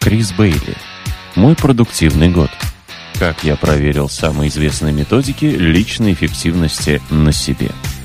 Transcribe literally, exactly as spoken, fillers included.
Крис Бейли. Мой продуктивный год. Как я проверил самые известные методики личной эффективности на себе.